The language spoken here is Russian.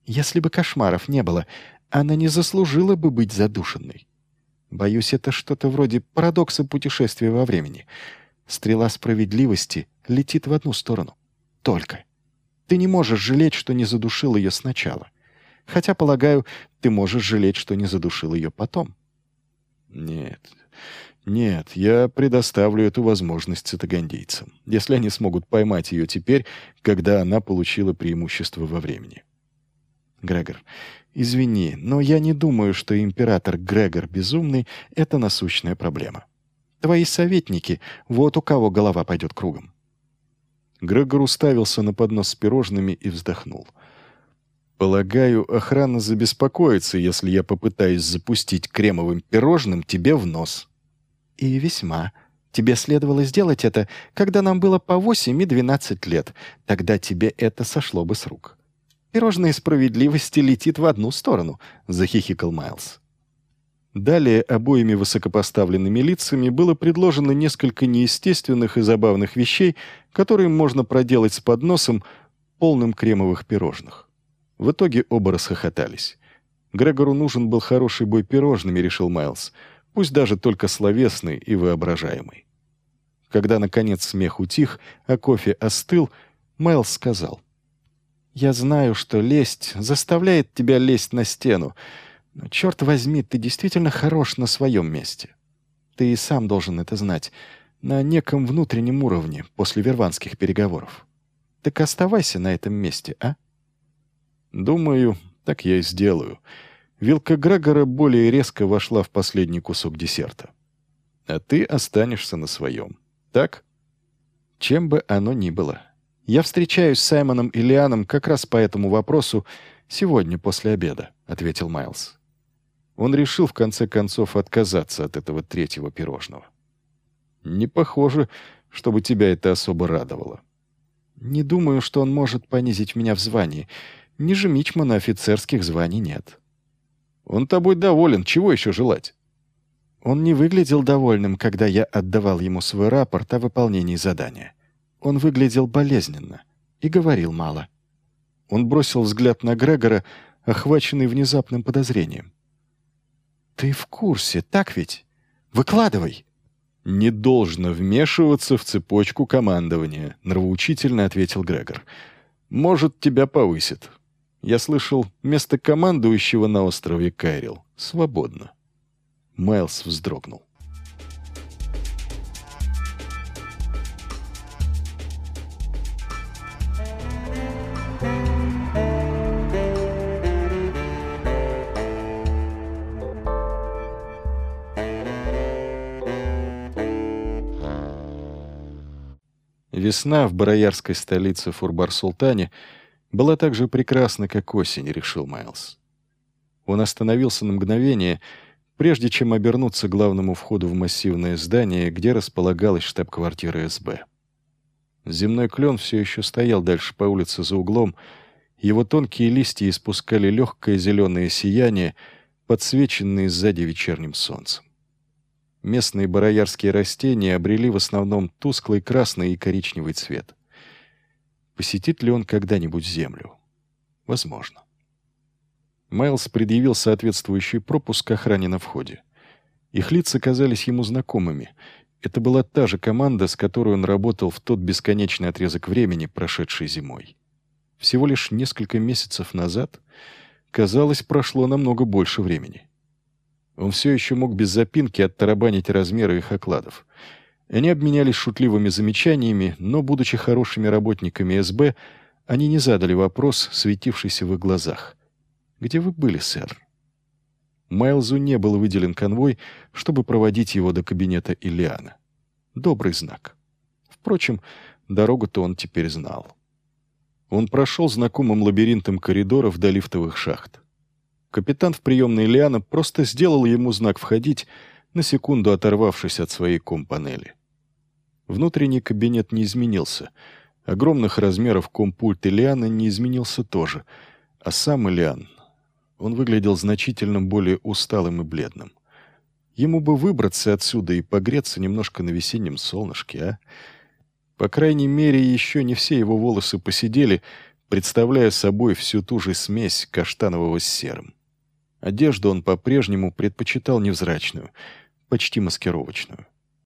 Если бы кошмаров не было, она не заслужила бы быть задушенной. Боюсь, это что-то вроде парадокса путешествия во времени. Стрела справедливости летит в одну сторону. Только. Ты не можешь жалеть, что не задушил ее сначала. Хотя, полагаю, ты можешь жалеть, что не задушил ее потом. Нет, нет, я предоставлю эту возможность цитагандийцам, если они смогут поймать ее теперь, когда она получила преимущество во времени. Грегор, извини, но я не думаю, что император Грегор Безумный — это насущная проблема. Твои советники — вот у кого голова пойдет кругом. Грегор уставился на поднос с пирожными и вздохнул. «Полагаю, охрана забеспокоится, если я попытаюсь запустить кремовым пирожным тебе в нос». И весьма. Тебе следовало сделать это, когда нам было по 8 и 12 лет. Тогда тебе это сошло бы с рук. Пирожное справедливости летит в одну сторону, — захихикал Майлз. Далее обоими высокопоставленными лицами было предложено несколько неестественных и забавных вещей, которые можно проделать с подносом, полным кремовых пирожных. В итоге оба расхохотались. Грегору нужен был хороший бой пирожными, решил Майлз, пусть даже только словесный и воображаемый. Когда, наконец, смех утих, а кофе остыл, Майлз сказал: «Я знаю, что лесть заставляет тебя лезть на стену, но, черт возьми, ты действительно хорош на своем месте. Ты и сам должен это знать, на неком внутреннем уровне, после верванских переговоров. Так оставайся на этом месте, а?» «Думаю, так я и сделаю». Вилка Грегора более резко вошла в последний кусок десерта. «А ты останешься на своем, так?» «Чем бы оно ни было. Я встречаюсь с Саймоном и Лианом как раз по этому вопросу сегодня после обеда», — ответил Майлз. Он решил, в конце концов, отказаться от этого третьего пирожного. «Не похоже, чтобы тебя это особо радовало». «Не думаю, что он может понизить меня в звании. Ниже мичмана офицерских званий нет». «Он тобой доволен, чего еще желать?» Он не выглядел довольным, когда я отдавал ему свой рапорт о выполнении задания. Он выглядел болезненно и говорил мало. Он бросил взгляд на Грегора, охваченный внезапным подозрением. «Ты в курсе, так ведь? Выкладывай!» «Не должно вмешиваться в цепочку командования», — нравоучительно ответил Грегор. «Может, тебя повысит. Я слышал, место командующего на острове Кайрил свободно». Майлз вздрогнул. Весна в бароярской столице Фурбар-Султане была так же прекрасна, как осень, решил Майлз. Он остановился на мгновение, прежде чем обернуться к главному входу в массивное здание, где располагалась штаб-квартира СБ. Земной клен все еще стоял дальше по улице за углом, его тонкие листья испускали легкое зеленое сияние, подсвеченное сзади вечерним солнцем. Местные бароярские растения обрели в основном тусклый красный и коричневый цвет. Посетит ли он когда-нибудь землю? Возможно. Майлз предъявил соответствующий пропуск охране на входе. Их лица казались ему знакомыми. Это была та же команда, с которой он работал в тот бесконечный отрезок времени, прошедший зимой. Всего лишь несколько месяцев назад, казалось, прошло намного больше времени. Он все еще мог без запинки оттарабанить размеры их окладов. Они обменялись шутливыми замечаниями, но, будучи хорошими работниками СБ, они не задали вопрос, светившийся в их глазах. «Где вы были, сэр?» Майлзу не был выделен конвой, чтобы проводить его до кабинета Иллиана. Добрый знак. Впрочем, дорогу-то он теперь знал. Он прошел знакомым лабиринтом коридоров до лифтовых шахт. Капитан в приемной Иллиана просто сделал ему знак «Входить», на секунду оторвавшись от своей ком-панели. Внутренний кабинет не изменился. Огромных размеров ком-пульт Иллиана не изменился тоже. А сам Иллиан, он выглядел значительно более усталым и бледным. Ему бы выбраться отсюда и погреться немножко на весеннем солнышке, а? По крайней мере, еще не все его волосы поседели, представляя собой всю ту же смесь каштанового с серым. Одежду он по-прежнему предпочитал невзрачную, почти маскировочную.